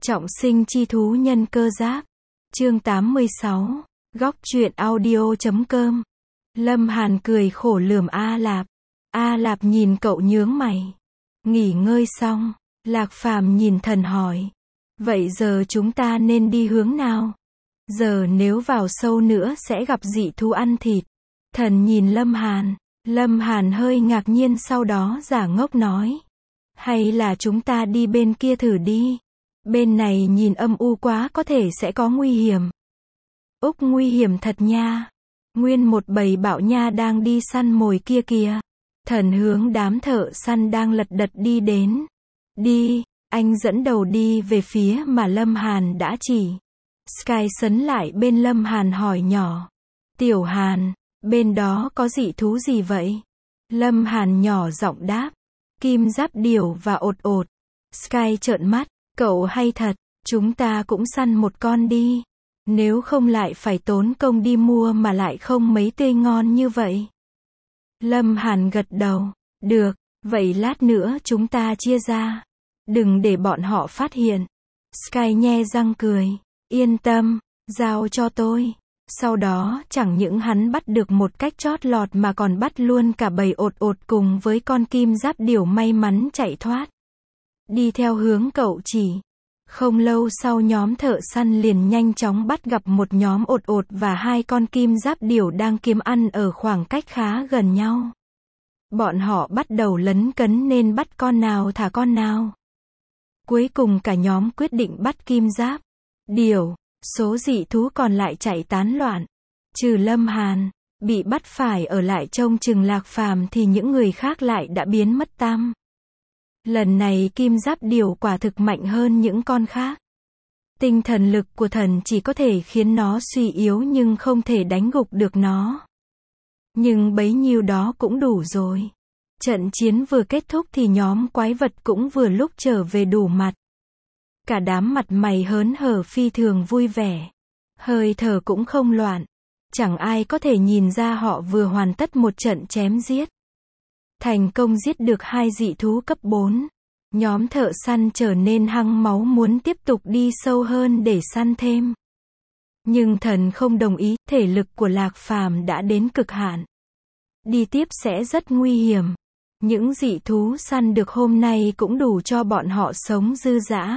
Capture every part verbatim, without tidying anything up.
Trọng sinh chi thú nhân cơ giáp. Chương tám mươi sáu. Góc truyện audio chấm com. Lâm Hàn cười khổ lườm A Lạp. A Lạp nhìn cậu nhướng mày. Nghỉ ngơi xong, Lạc Phàm nhìn Thần hỏi. Vậy giờ chúng ta nên đi hướng nào? Giờ nếu vào sâu nữa sẽ gặp dị thú ăn thịt. Thần nhìn Lâm Hàn. Lâm Hàn hơi ngạc nhiên sau đó giả ngốc nói. Hay là chúng ta đi bên kia thử đi. Bên này nhìn âm u quá, có thể sẽ có nguy hiểm. Úc, nguy hiểm thật nha. Nguyên một bầy bạo nha đang đi săn mồi kia kìa. Thần hướng đám thợ săn đang lật đật đi đến. Đi, anh dẫn đầu đi về phía mà Lâm Hàn đã chỉ. Sky sấn lại bên Lâm Hàn hỏi nhỏ. Tiểu Hàn, bên đó có dị thú gì vậy? Lâm Hàn nhỏ giọng đáp. Kim giáp điểu và ột ột. Sky trợn mắt. Cậu hay thật, chúng ta cũng săn một con đi. Nếu không lại phải tốn công đi mua mà lại không mấy tươi ngon như vậy. Lâm Hàn gật đầu. Được, vậy lát nữa chúng ta chia ra. Đừng để bọn họ phát hiện. Sky nhe răng cười. Yên tâm, giao cho tôi. Sau đó, chẳng những hắn bắt được một cách chót lọt mà còn bắt luôn cả bầy ột ột cùng với con kim giáp điểu may mắn chạy thoát. Đi theo hướng cậu chỉ. Không lâu sau nhóm thợ săn liền nhanh chóng bắt gặp một nhóm ột ột và hai con kim giáp điểu đang kiếm ăn ở khoảng cách khá gần nhau. Bọn họ bắt đầu lấn cấn nên bắt con nào thả con nào. Cuối cùng cả nhóm quyết định bắt kim giáp điểu. Số dị thú còn lại chạy tán loạn. Trừ Lâm Hàn, bị bắt phải ở lại trông chừng Lạc Phàm thì những người khác lại đã biến mất tăm. Lần này kim giáp điểu quả thực mạnh hơn những con khác. Tinh thần lực của thần chỉ có thể khiến nó suy yếu nhưng không thể đánh gục được nó. Nhưng bấy nhiêu đó cũng đủ rồi. Trận chiến vừa kết thúc thì nhóm quái vật cũng vừa lúc trở về đủ mặt. Cả đám mặt mày hớn hở phi thường vui vẻ. Hơi thở cũng không loạn. Chẳng ai có thể nhìn ra họ vừa hoàn tất một trận chém giết. Thành công giết được hai dị thú cấp bốn. Nhóm thợ săn trở nên hăng máu muốn tiếp tục đi sâu hơn để săn thêm. Nhưng thần không đồng ý, thể lực của Lạc Phàm đã đến cực hạn. Đi tiếp sẽ rất nguy hiểm. Những dị thú săn được hôm nay cũng đủ cho bọn họ sống dư dả.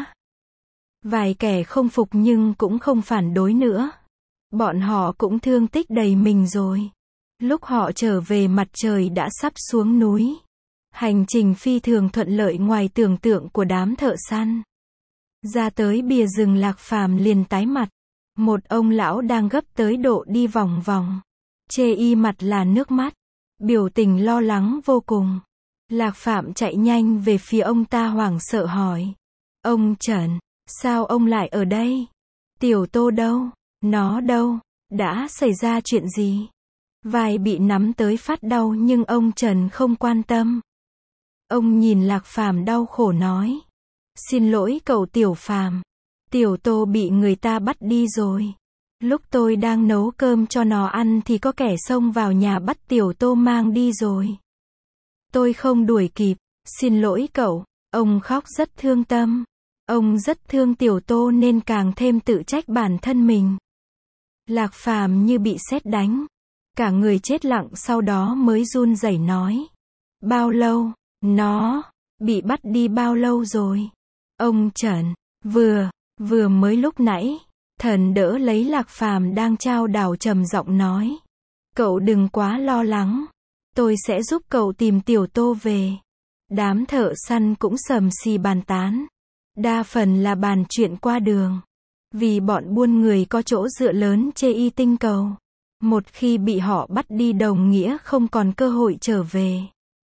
Vài kẻ không phục nhưng cũng không phản đối nữa. Bọn họ cũng thương tích đầy mình rồi. Lúc họ trở về mặt trời đã sắp xuống núi. Hành trình phi thường thuận lợi ngoài tưởng tượng của đám thợ săn. Ra tới bìa rừng Lạc Phàm liền tái mặt. Một ông lão đang gấp tới độ đi vòng vòng. Chê y mặt là nước mắt. Biểu tình lo lắng vô cùng. Lạc Phàm chạy nhanh về phía ông ta hoảng sợ hỏi. Ông Trần, sao ông lại ở đây? Tiểu Tô đâu? Nó đâu? Đã xảy ra chuyện gì? Vai bị nắm tới phát đau nhưng ông Trần không quan tâm. Ông nhìn Lạc Phàm đau khổ nói. Xin lỗi cậu Tiểu Phàm. Tiểu Tô bị người ta bắt đi rồi. Lúc tôi đang nấu cơm cho nó ăn thì có kẻ xông vào nhà bắt Tiểu Tô mang đi rồi. Tôi không đuổi kịp. Xin lỗi cậu. Ông khóc rất thương tâm. Ông rất thương Tiểu Tô nên càng thêm tự trách bản thân mình. Lạc Phàm như bị sét đánh. Cả người chết lặng sau đó mới run rẩy nói. Bao lâu? Nó bị bắt đi bao lâu rồi? Ông Trần, vừa, vừa mới lúc nãy. Thần đỡ lấy Lạc Phàm đang chao đảo trầm giọng nói. Cậu đừng quá lo lắng. Tôi sẽ giúp cậu tìm Tiểu Tô về. Đám thợ săn cũng sầm xì bàn tán. Đa phần là bàn chuyện qua đường. Vì bọn buôn người có chỗ dựa lớn chê y tinh cầu. Một khi bị họ bắt đi đồng nghĩa không còn cơ hội trở về.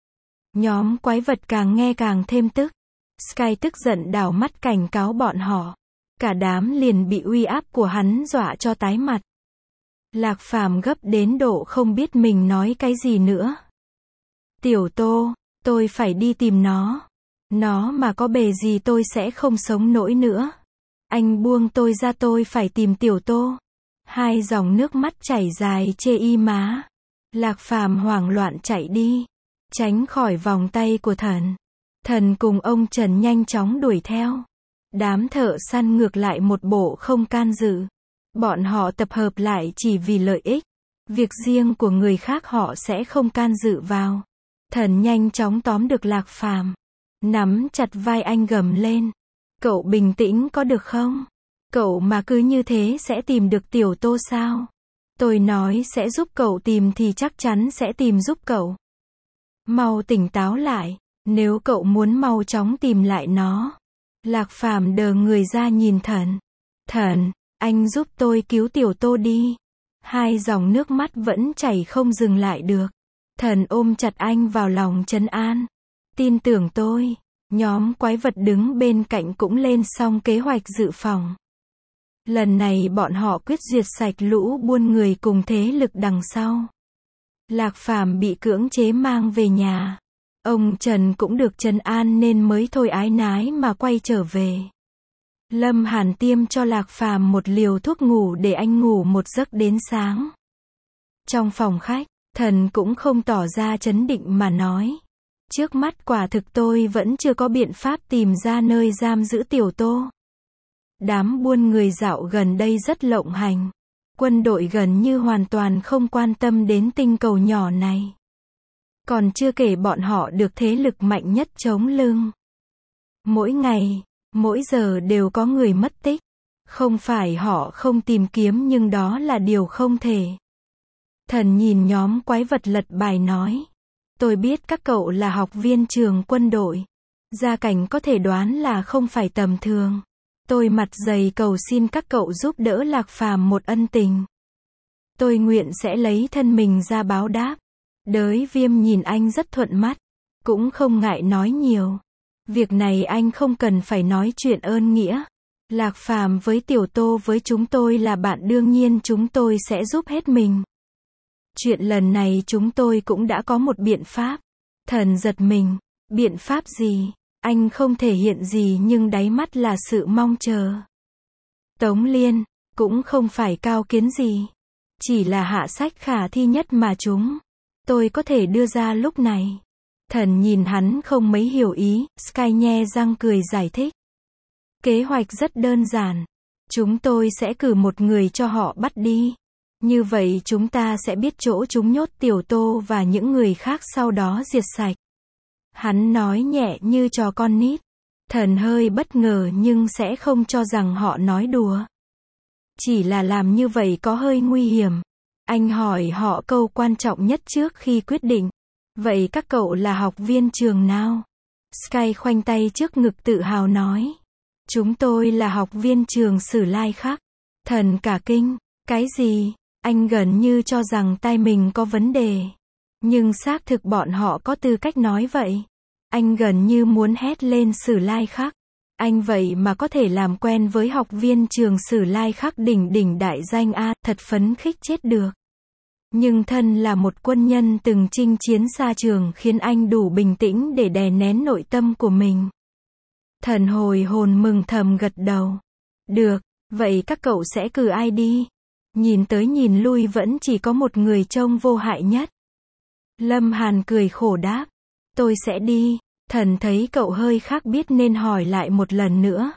Nhóm quái vật càng nghe càng thêm tức. Sky tức giận đảo mắt cảnh cáo bọn họ. Cả đám liền bị uy áp của hắn dọa cho tái mặt. Lạc Phàm gấp đến độ không biết mình nói cái gì nữa. Tiểu Tô, tôi phải đi tìm nó. Nó mà có bề gì tôi sẽ không sống nổi nữa. Anh buông tôi ra, tôi phải tìm Tiểu Tô. Hai dòng nước mắt chảy dài chê y má. Lạc Phàm hoảng loạn chạy đi. Tránh khỏi vòng tay của thần. Thần cùng ông Trần nhanh chóng đuổi theo. Đám thợ săn ngược lại một bộ không can dự. Bọn họ tập hợp lại chỉ vì lợi ích. Việc riêng của người khác họ sẽ không can dự vào. Thần nhanh chóng tóm được Lạc Phàm, nắm chặt vai anh gầm lên. Cậu bình tĩnh có được không? Cậu mà cứ như thế sẽ tìm được Tiểu Tô sao? Tôi nói sẽ giúp cậu tìm thì chắc chắn sẽ tìm giúp cậu. Mau tỉnh táo lại, nếu cậu muốn mau chóng tìm lại nó. Lạc Phàm đờ người ra nhìn Thần. Thần, anh giúp tôi cứu Tiểu Tô đi. Hai dòng nước mắt vẫn chảy không dừng lại được. Thần ôm chặt anh vào lòng trấn an. Tin tưởng tôi. Nhóm quái vật đứng bên cạnh cũng lên xong kế hoạch dự phòng. Lần này bọn họ quyết diệt sạch lũ buôn người cùng thế lực đằng sau. Lạc Phàm bị cưỡng chế mang về nhà. Ông Trần cũng được trấn an nên mới thôi ái nái mà quay trở về. Lâm Hàn tiêm cho Lạc Phàm một liều thuốc ngủ để anh ngủ một giấc đến sáng. Trong phòng khách, Thần cũng không tỏ ra trấn định mà nói. Trước mắt quả thực tôi vẫn chưa có biện pháp tìm ra nơi giam giữ Tiểu Tô. Đám buôn người dạo gần đây rất lộng hành. Quân đội gần như hoàn toàn không quan tâm đến tinh cầu nhỏ này. Còn chưa kể bọn họ được thế lực mạnh nhất chống lưng. Mỗi ngày, mỗi giờ đều có người mất tích. Không phải họ không tìm kiếm nhưng đó là điều không thể. Thần nhìn nhóm quái vật lật bài nói. Tôi biết các cậu là học viên trường quân đội. Gia cảnh có thể đoán là không phải tầm thường. Tôi mặt dày cầu xin các cậu giúp đỡ Lạc Phàm một ân tình. Tôi nguyện sẽ lấy thân mình ra báo đáp. Đới Viêm nhìn anh rất thuận mắt. Cũng không ngại nói nhiều. Việc này anh không cần phải nói chuyện ơn nghĩa. Lạc Phàm với Tiểu Tô với chúng tôi là bạn đương nhiên chúng tôi sẽ giúp hết mình. Chuyện lần này chúng tôi cũng đã có một biện pháp. Thần giật mình. Biện pháp gì? Anh không thể hiện gì nhưng đáy mắt là sự mong chờ. Tống Liên, cũng không phải cao kiến gì. Chỉ là hạ sách khả thi nhất mà chúng tôi có thể đưa ra lúc này. Thần nhìn hắn không mấy hiểu ý, Sky nhe răng cười giải thích. Kế hoạch rất đơn giản. Chúng tôi sẽ cử một người cho họ bắt đi. Như vậy chúng ta sẽ biết chỗ chúng nhốt Tiểu Tô và những người khác sau đó diệt sạch. Hắn nói nhẹ như trò con nít. Thần hơi bất ngờ nhưng sẽ không cho rằng họ nói đùa. Chỉ là làm như vậy có hơi nguy hiểm. Anh hỏi họ câu quan trọng nhất trước khi quyết định. Vậy các cậu là học viên trường nào? Sky khoanh tay trước ngực tự hào nói. Chúng tôi là học viên trường Sử Lai Khắc. Thần cả kinh. Cái gì? Anh gần như cho rằng tai mình có vấn đề. Nhưng xác thực bọn họ có tư cách nói vậy. Anh gần như muốn hét lên Sử Lai Khắc. Anh vậy mà có thể làm quen với học viên trường Sử Lai Khắc đỉnh đỉnh đại danh A, thật phấn khích chết được. Nhưng thân là một quân nhân từng chinh chiến xa trường khiến anh đủ bình tĩnh để đè nén nội tâm của mình. Thần hồi hồn mừng thầm gật đầu. Được, vậy các cậu sẽ cử ai đi? Nhìn tới nhìn lui vẫn chỉ có một người trông vô hại nhất. Lâm Hàn cười khổ đáp. Tôi sẽ đi. Thần thấy cậu hơi khác biết nên hỏi lại một lần nữa.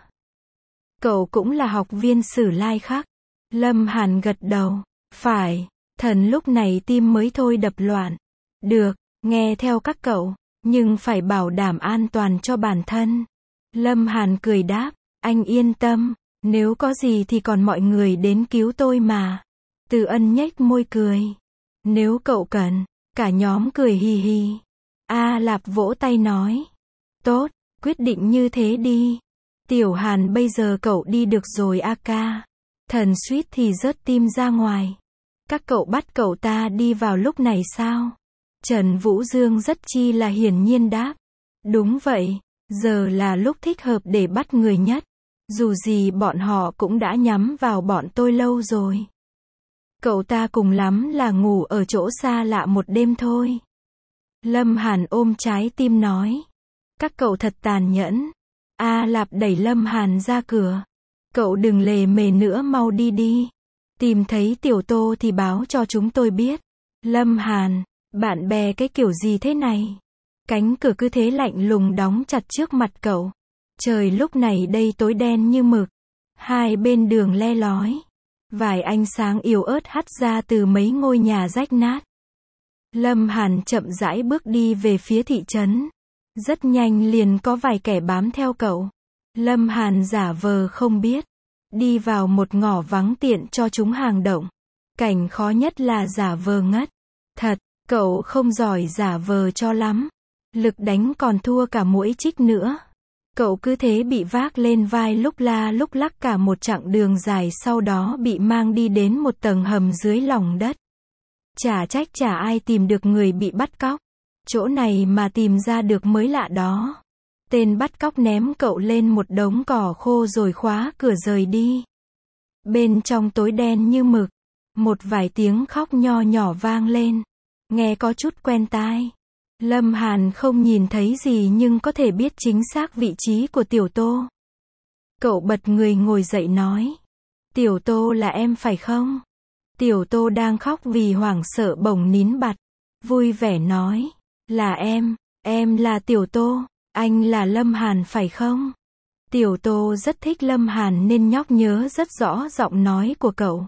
Cậu cũng là học viên Sử Lai Khắc. Lâm Hàn gật đầu. Phải. Thần lúc này tim mới thôi đập loạn. Được, nghe theo các cậu, nhưng phải bảo đảm an toàn cho bản thân. Lâm Hàn cười đáp. Anh yên tâm. Nếu có gì thì còn mọi người đến cứu tôi mà. Từ Ân nhếch môi cười. Nếu cậu cần. Cả nhóm cười hì hì. A Lạp vỗ tay nói. Tốt, quyết định như thế đi. Tiểu Hàn bây giờ cậu đi được rồi a ca. Thần suýt thì rớt tim ra ngoài. Các cậu bắt cậu ta đi vào lúc này sao? Trần Vũ Dương rất chi là hiển nhiên đáp. Đúng vậy, giờ là lúc thích hợp để bắt người nhất. Dù gì bọn họ cũng đã nhắm vào bọn tôi lâu rồi. Cậu ta cùng lắm là ngủ ở chỗ xa lạ một đêm thôi. Lâm Hàn ôm trái tim nói. Các cậu thật tàn nhẫn. A Lạp đẩy Lâm Hàn ra cửa. Cậu đừng lề mề nữa mau đi đi. Tìm thấy Tiểu Tô thì báo cho chúng tôi biết. Lâm Hàn, bạn bè cái kiểu gì thế này? Cánh cửa cứ thế lạnh lùng đóng chặt trước mặt cậu. Trời lúc này đây tối đen như mực. Hai bên đường le lói. Vài ánh sáng yếu ớt hắt ra từ mấy ngôi nhà rách nát. Lâm Hàn chậm rãi bước đi về phía thị trấn. Rất nhanh liền có vài kẻ bám theo cậu. Lâm Hàn giả vờ không biết. Đi vào một ngõ vắng tiện cho chúng hàng động. Cảnh khó nhất là giả vờ ngất. Thật, cậu không giỏi giả vờ cho lắm. Lực đánh còn thua cả muỗi chích nữa. Cậu cứ thế bị vác lên vai lúc la lúc lắc cả một chặng đường dài, sau đó bị mang đi đến một tầng hầm dưới lòng đất. Chả trách chả ai tìm được người bị bắt cóc. Chỗ này mà tìm ra được mới lạ đó. Tên bắt cóc ném cậu lên một đống cỏ khô rồi khóa cửa rời đi. Bên trong tối đen như mực. Một vài tiếng khóc nho nhỏ vang lên. Nghe có chút quen tai. Lâm Hàn không nhìn thấy gì nhưng có thể biết chính xác vị trí của Tiểu Tô. Cậu bật người ngồi dậy nói. Tiểu Tô là em phải không? Tiểu Tô đang khóc vì hoảng sợ bỗng nín bặt. Vui vẻ nói. Là em, em là Tiểu Tô, anh là Lâm Hàn phải không? Tiểu Tô rất thích Lâm Hàn nên nhóc nhớ rất rõ giọng nói của cậu.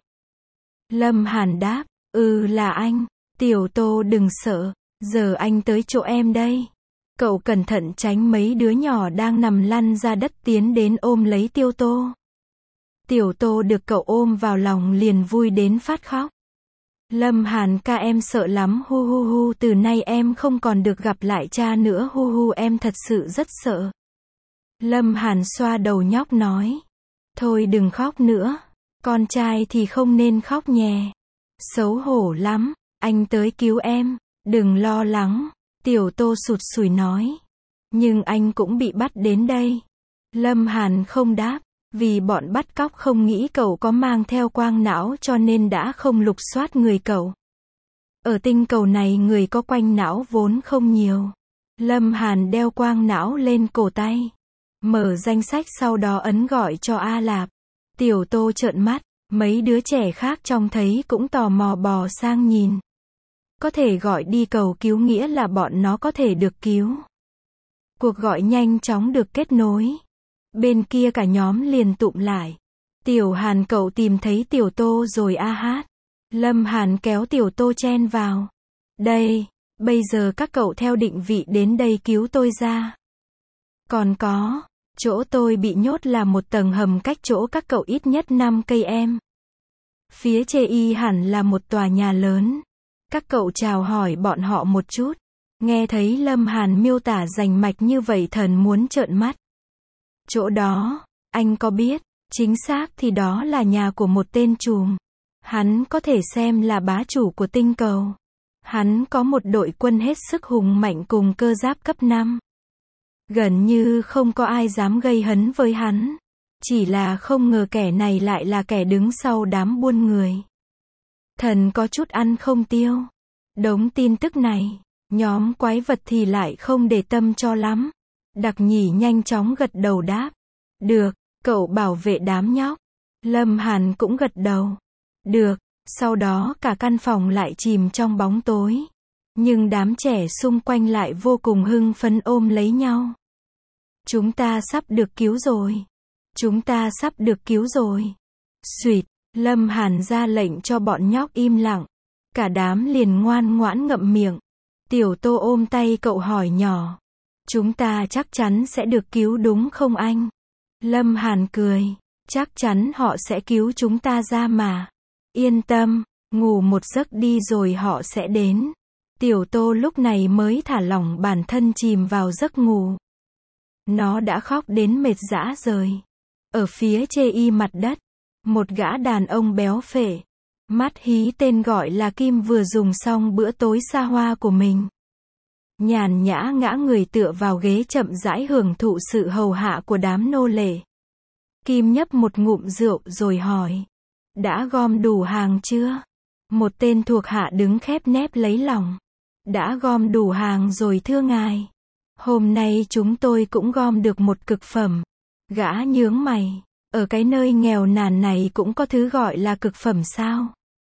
Lâm Hàn đáp. Ừ là anh. Tiểu Tô đừng sợ. Giờ anh tới chỗ em đây. Cậu cẩn thận tránh mấy đứa nhỏ đang nằm lăn ra đất tiến đến ôm lấy Tiểu Tô. Tiểu Tô được cậu ôm vào lòng liền vui đến phát khóc. Lâm Hàn ca em sợ lắm hu hu hu, từ nay em không còn được gặp lại cha nữa hu hu, em thật sự rất sợ. Lâm Hàn xoa đầu nhóc nói. Thôi đừng khóc nữa. Con trai thì không nên khóc nhè. Xấu hổ lắm. Anh tới cứu em. Đừng lo lắng. Tiểu Tô sụt sùi nói. Nhưng anh cũng bị bắt đến đây. Lâm Hàn không đáp. Vì bọn bắt cóc không nghĩ cậu có mang theo quang não cho nên đã không lục soát người cậu. Ở tinh cầu này người có quang não vốn không nhiều. Lâm Hàn đeo quang não lên cổ tay. Mở danh sách sau đó ấn gọi cho A Lạp. Tiểu Tô trợn mắt. Mấy đứa trẻ khác trông thấy cũng tò mò bò sang nhìn. Có thể gọi đi cầu cứu nghĩa là bọn nó có thể được cứu. Cuộc gọi nhanh chóng được kết nối. Bên kia cả nhóm liền tụm lại. Tiểu Hàn cậu tìm thấy Tiểu Tô rồi a hát. Lâm Hàn kéo Tiểu Tô chen vào. Đây, bây giờ các cậu theo định vị đến đây cứu tôi ra. Còn có, chỗ tôi bị nhốt là một tầng hầm cách chỗ các cậu ít nhất năm cây em. Phía chê y hẳn là một tòa nhà lớn. Các cậu chào hỏi bọn họ một chút. Nghe thấy Lâm Hàn miêu tả rành mạch như vậy thần muốn trợn mắt. Chỗ đó, anh có biết, chính xác thì đó là nhà của một tên trùm. Hắn có thể xem là bá chủ của tinh cầu. Hắn có một đội quân hết sức hùng mạnh cùng cơ giáp cấp năm. Gần như không có ai dám gây hấn với hắn. Chỉ là không ngờ kẻ này lại là kẻ đứng sau đám buôn người. Thần có chút ăn không tiêu. Đống tin tức này, nhóm quái vật thì lại không để tâm cho lắm. Đặc Nhỉ nhanh chóng gật đầu đáp. Được, cậu bảo vệ đám nhóc. Lâm Hàn cũng gật đầu. Được, sau đó cả căn phòng lại chìm trong bóng tối. Nhưng đám trẻ xung quanh lại vô cùng hưng phấn ôm lấy nhau. Chúng ta sắp được cứu rồi. Chúng ta sắp được cứu rồi. Xuỵt, Lâm Hàn ra lệnh cho bọn nhóc im lặng. Cả đám liền ngoan ngoãn ngậm miệng. Tiểu Tô ôm tay cậu hỏi nhỏ. Chúng ta chắc chắn sẽ được cứu đúng không anh? Lâm Hàn cười. Chắc chắn họ sẽ cứu chúng ta ra mà. Yên tâm, ngủ một giấc đi rồi họ sẽ đến. Tiểu Tô lúc này mới thả lỏng bản thân chìm vào giấc ngủ. Nó đã khóc đến mệt rã rời. Ở phía chê y mặt đất, một gã đàn ông béo phệ, mắt hí tên gọi là Kim vừa dùng xong bữa tối xa hoa của mình. Nhàn nhã ngã người tựa vào ghế chậm rãi hưởng thụ sự hầu hạ của đám nô lệ. Kim nhấp một ngụm rượu rồi hỏi. Đã gom đủ hàng chưa? Một tên thuộc hạ đứng khép nép lấy lòng. Đã gom đủ hàng rồi thưa ngài. Hôm nay chúng tôi cũng gom được một cực phẩm. Gã nhướng mày. Ở cái nơi nghèo nàn này cũng có thứ gọi là cực phẩm sao?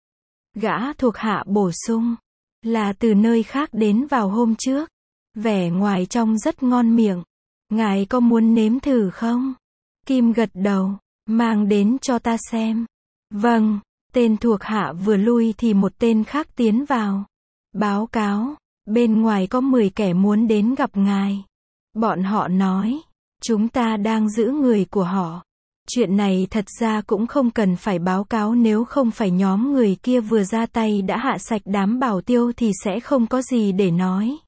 Gã thuộc hạ bổ sung. Là từ nơi khác đến vào hôm trước. Vẻ ngoài trông rất ngon miệng. Ngài có muốn nếm thử không? Kim gật đầu, mang đến cho ta xem. Vâng, tên thuộc hạ vừa lui thì một tên khác tiến vào. Báo cáo, bên ngoài có mười kẻ muốn đến gặp ngài. Bọn họ nói, chúng ta đang giữ người của họ. Chuyện này thật ra cũng không cần phải báo cáo, nếu không phải nhóm người kia vừa ra tay đã hạ sạch đám bảo tiêu thì sẽ không có gì để nói.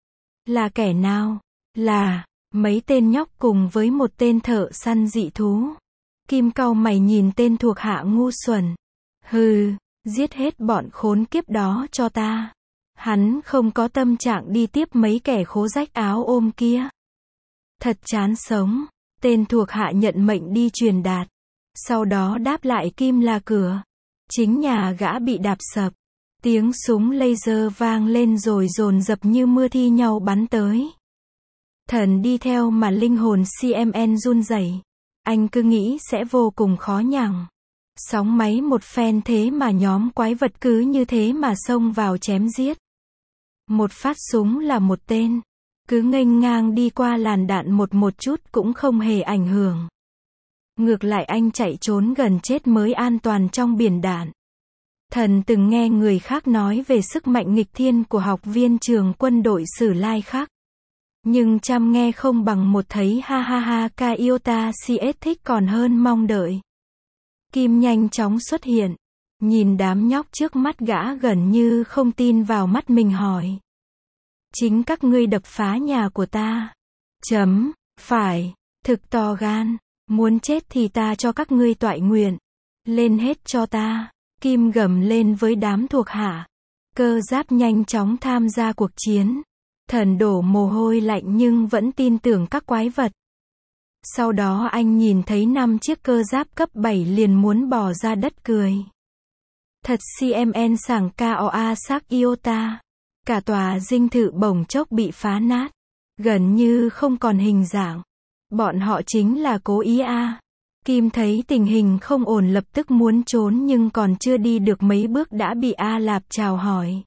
Là kẻ nào? Là mấy tên nhóc cùng với một tên thợ săn dị thú. Kim cau mày nhìn tên thuộc hạ ngu xuẩn. Hừ, giết hết bọn khốn kiếp đó cho ta. Hắn không có tâm trạng đi tiếp mấy kẻ khố rách áo ôm kia. Thật chán sống. Tên thuộc hạ nhận mệnh đi truyền đạt. Sau đó đáp lại Kim là cửa. Chính nhà gã bị đạp sập. Tiếng súng laser vang lên rồi dồn dập như mưa thi nhau bắn tới. Thần đi theo mà linh hồn xê em en run rẩy. Anh cứ nghĩ sẽ vô cùng khó nhằn. Sóng máy một phen thế mà nhóm quái vật cứ như thế mà xông vào chém giết. Một phát súng là một tên. Cứ nghênh ngang đi qua làn đạn một một chút cũng không hề ảnh hưởng. Ngược lại anh chạy trốn gần chết mới an toàn trong biển đạn. Thần từng nghe người khác nói về sức mạnh nghịch thiên của học viên trường quân đội Sử Lai khác. Nhưng trăm nghe không bằng một thấy, ha ha ha. Kaiota xê ét thích còn hơn mong đợi. Kim nhanh chóng xuất hiện. Nhìn đám nhóc trước mắt gã gần như không tin vào mắt mình hỏi. Chính các ngươi đập phá nhà của ta. Chấm, phải, thực to gan. Muốn chết thì ta cho các ngươi toại nguyện. Lên hết cho ta. Kim gầm lên với đám thuộc hạ. Cơ giáp nhanh chóng tham gia cuộc chiến. Thần đổ mồ hôi lạnh nhưng vẫn tin tưởng các quái vật. Sau đó anh nhìn thấy năm chiếc cơ giáp cấp bảy liền muốn bò ra đất cười. Thật xê em en sảng Koa xác Iota. Cả tòa dinh thự bỗng chốc bị phá nát. Gần như không còn hình dạng. Bọn họ chính là cố ý à. Kim thấy tình hình không ổn lập tức muốn trốn nhưng còn chưa đi được mấy bước đã bị A Lạp chào hỏi.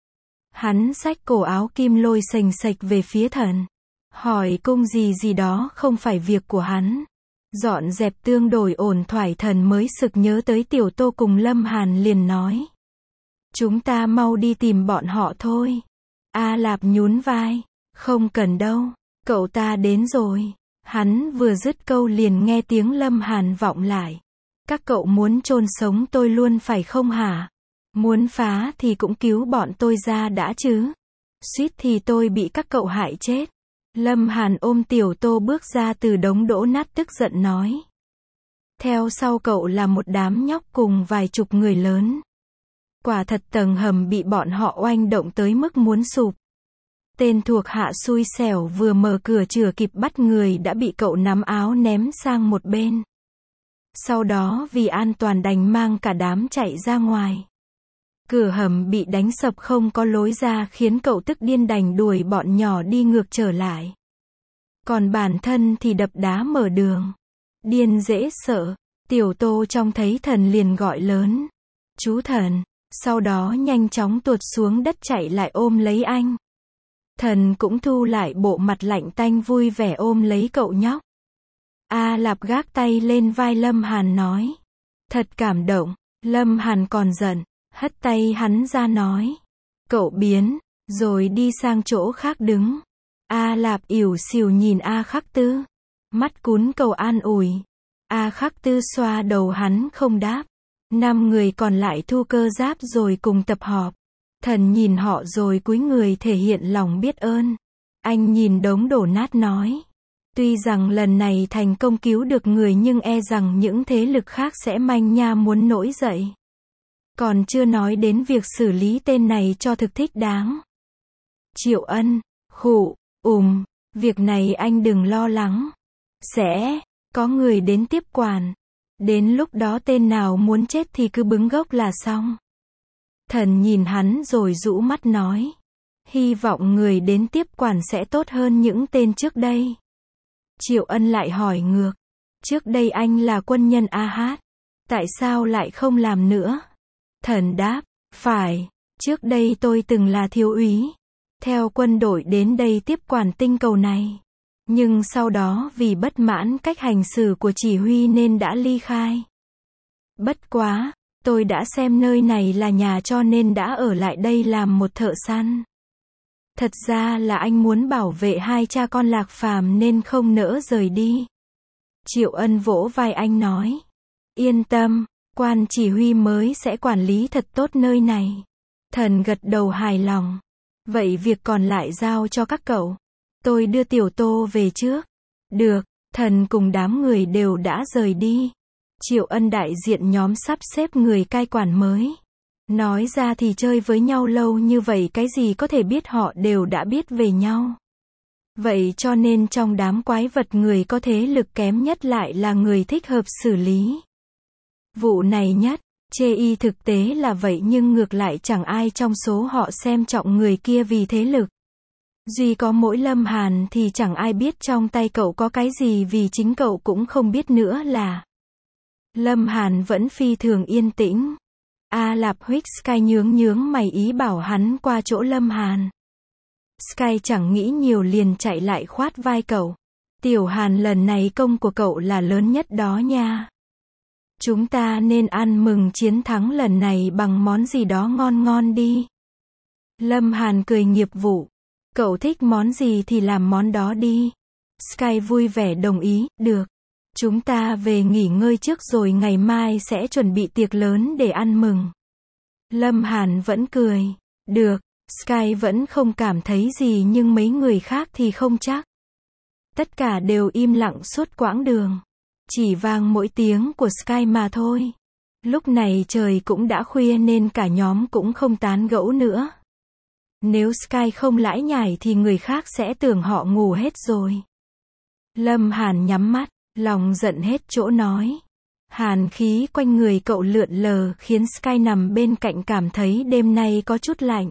Hắn xách cổ áo Kim lôi sềnh sệch về phía thần. Hỏi cung gì gì đó không phải việc của hắn. Dọn dẹp tương đối ổn thỏa, thần mới sực nhớ tới Tiểu Tô cùng Lâm Hàn liền nói. Chúng ta mau đi tìm bọn họ thôi. A Lạp nhún vai. Không cần đâu. Cậu ta đến rồi. Hắn vừa dứt câu liền nghe tiếng Lâm Hàn vọng lại. Các cậu muốn chôn sống tôi luôn phải không hả? Muốn phá thì cũng cứu bọn tôi ra đã chứ. Suýt thì tôi bị các cậu hại chết. Lâm Hàn ôm Tiểu Tô bước ra từ đống đổ nát tức giận nói. Theo sau cậu là một đám nhóc cùng vài chục người lớn. Quả thật tầng hầm bị bọn họ oanh động tới mức muốn sụp. Tên thuộc hạ xui xẻo vừa mở cửa chưa kịp bắt người đã bị cậu nắm áo ném sang một bên. Sau đó vì an toàn đành mang cả đám chạy ra ngoài. Cửa hầm bị đánh sập không có lối ra khiến cậu tức điên đành đuổi bọn nhỏ đi ngược trở lại. Còn bản thân thì đập đá mở đường. Điên dễ sợ. Tiểu Tô trông thấy thần liền gọi lớn. Chú thần. Sau đó nhanh chóng tuột xuống đất chạy lại ôm lấy anh. Thần cũng thu lại bộ mặt lạnh tanh vui vẻ ôm lấy cậu nhóc. A Lạp gác tay lên vai Lâm Hàn nói. Thật cảm động. Lâm Hàn còn giận. Hất tay hắn ra nói. Cậu biến. Rồi đi sang chỗ khác đứng. A Lạp ỉu xìu nhìn A Khắc Tư. Mắt cún cầu an ủi. A Khắc Tư xoa đầu hắn không đáp. Năm người còn lại thu cơ giáp rồi cùng tập họp. Thần nhìn họ rồi cúi người thể hiện lòng biết ơn. Anh nhìn đống đổ nát nói. Tuy rằng lần này thành công cứu được người nhưng e rằng những thế lực khác sẽ manh nha muốn nổi dậy. Còn chưa nói đến việc xử lý tên này cho thực thích đáng. Triệu Ân, khụ, ùm, việc này anh đừng lo lắng. Sẽ có người đến tiếp quản. Đến lúc đó tên nào muốn chết thì cứ bứng gốc là xong. Thần nhìn hắn rồi rũ mắt nói. Hy vọng người đến tiếp quản sẽ tốt hơn những tên trước đây. Triệu Ân lại hỏi ngược. Trước đây anh là quân nhân a hát. Tại sao lại không làm nữa? Thần đáp. Phải, trước đây tôi từng là thiếu úy. Theo quân đội đến đây tiếp quản tinh cầu này. Nhưng sau đó vì bất mãn cách hành xử của chỉ huy nên đã ly khai. Bất quá, tôi đã xem nơi này là nhà cho nên đã ở lại đây làm một thợ săn. Thật ra là anh muốn bảo vệ hai cha con Lạc Phàm nên không nỡ rời đi. Triệu Ân vỗ vai anh nói. Yên tâm, quan chỉ huy mới sẽ quản lý thật tốt nơi này. Thần gật đầu hài lòng. Vậy việc còn lại giao cho các cậu. Tôi đưa Tiểu Tô về trước. Được, thần cùng đám người đều đã rời đi. Triệu Ân đại diện nhóm sắp xếp người cai quản mới. Nói ra thì chơi với nhau lâu như vậy cái gì có thể biết họ đều đã biết về nhau. Vậy cho nên trong đám quái vật người có thế lực kém nhất lại là người thích hợp xử lý vụ này nhất. Chê y thực tế là vậy nhưng ngược lại chẳng ai trong số họ xem trọng người kia vì thế lực. Duy có mỗi Lâm Hàn thì chẳng ai biết trong tay cậu có cái gì vì chính cậu cũng không biết nữa là. Lâm Hàn vẫn phi thường yên tĩnh. A Lạp huých Sky nhướng nhướng mày ý bảo hắn qua chỗ Lâm Hàn. Sky chẳng nghĩ nhiều liền chạy lại khoát vai cậu. Tiểu Hàn lần này công của cậu là lớn nhất đó nha. Chúng ta nên ăn mừng chiến thắng lần này bằng món gì đó ngon ngon đi. Lâm Hàn cười nghiệp vụ. Cậu thích món gì thì làm món đó đi. Sky vui vẻ đồng ý, được. Chúng ta về nghỉ ngơi trước rồi ngày mai sẽ chuẩn bị tiệc lớn để ăn mừng. Lâm Hàn vẫn cười. Được, Sky vẫn không cảm thấy gì nhưng mấy người khác thì không chắc. Tất cả đều im lặng suốt quãng đường. Chỉ vang mỗi tiếng của Sky mà thôi. Lúc này trời cũng đã khuya nên cả nhóm cũng không tán gẫu nữa. Nếu Sky không lải nhải thì người khác sẽ tưởng họ ngủ hết rồi. Lâm Hàn nhắm mắt, lòng giận hết chỗ nói. Hàn khí quanh người cậu lượn lờ khiến Sky nằm bên cạnh cảm thấy đêm nay có chút lạnh.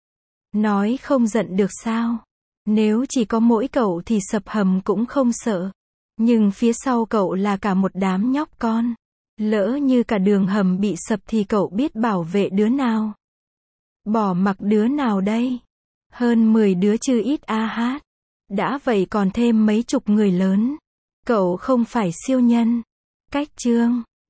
Nói không giận được sao? Nếu chỉ có mỗi cậu thì sập hầm cũng không sợ. Nhưng phía sau cậu là cả một đám nhóc con. Lỡ như cả đường hầm bị sập thì cậu biết bảo vệ đứa nào? Bỏ mặc đứa nào đây? Hơn mười đứa chứ ít a hát. Đã vậy còn thêm mấy chục người lớn. Cậu không phải siêu nhân. Cách chương